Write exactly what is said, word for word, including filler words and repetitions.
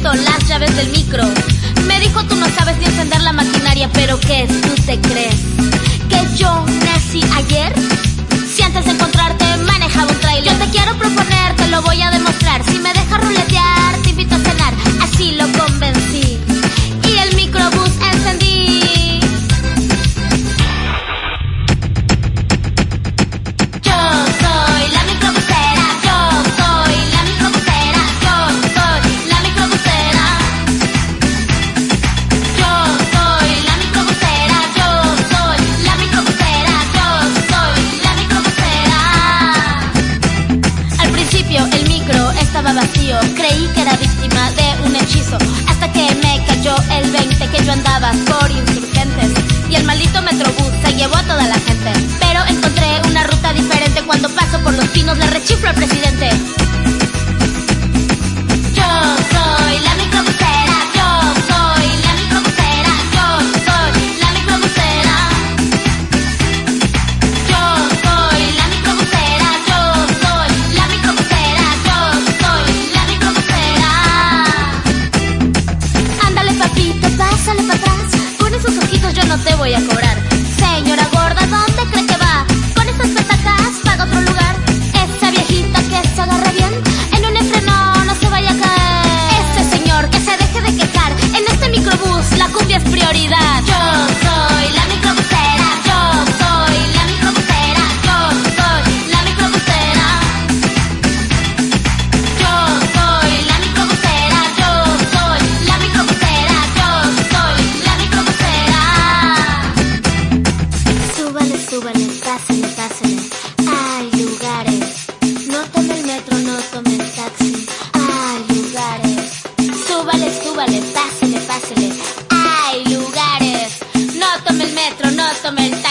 necesito las llaves del micro. Me dijo tú no sabes ni encender la maquinaria, pero ¿qué tú te crees? ¿Que yo nací ayer? Si antes de encontrarte manejaba un trailer. Yo te quiero proponer, te lo voy a demostrar. Si me dejas ruletear, te invito a cenar. Así lo convencí y el microbús encendí. Yo soy la microbusera, yo soy la microbusera, yo soy la microbusera. Yo soy la microbusera, yo soy la microbusera, yo soy la microbusera. Al principio el micro estaba vacío, creí que era víctima de un hechizo, hasta que me cayó el veinte que yo andaba por Insurgentes y el maldito Metrobús se llevó a toda la gente. Pero encontré una ruta diferente, cuando paso por los pinos le rechiflo al presidente. Yo soy la microbusera, yo soy la microbusera, yo soy la microbusera. Yo soy la microbusera, yo soy la microbusera, yo soy la microbusera. Ándale papito, pásale para atrás, con esos ojitos yo no te voy a cobrar. Señora gorda, ¿dónde cree que va? Con esas petacas paga otro lugar. Esa viejita que se agarra bien, en un enfreno no se vaya a caer. Ese señor que se deje de quejar, en este microbús la cumbia es prioridad. Yo soy la microbusera, yo soy la microbusera, yo soy la microbusera. Yo soy la microbusera, yo soy la microbusera, yo soy la microbusera. Súbale, súbale, pásale, pásale. Hay lugares. No tome el metro, no tome el taxi. Hay lugares. Súbale, súbale, pásale, pásale. Hay lugares. No tome el metro, no tome el taxi.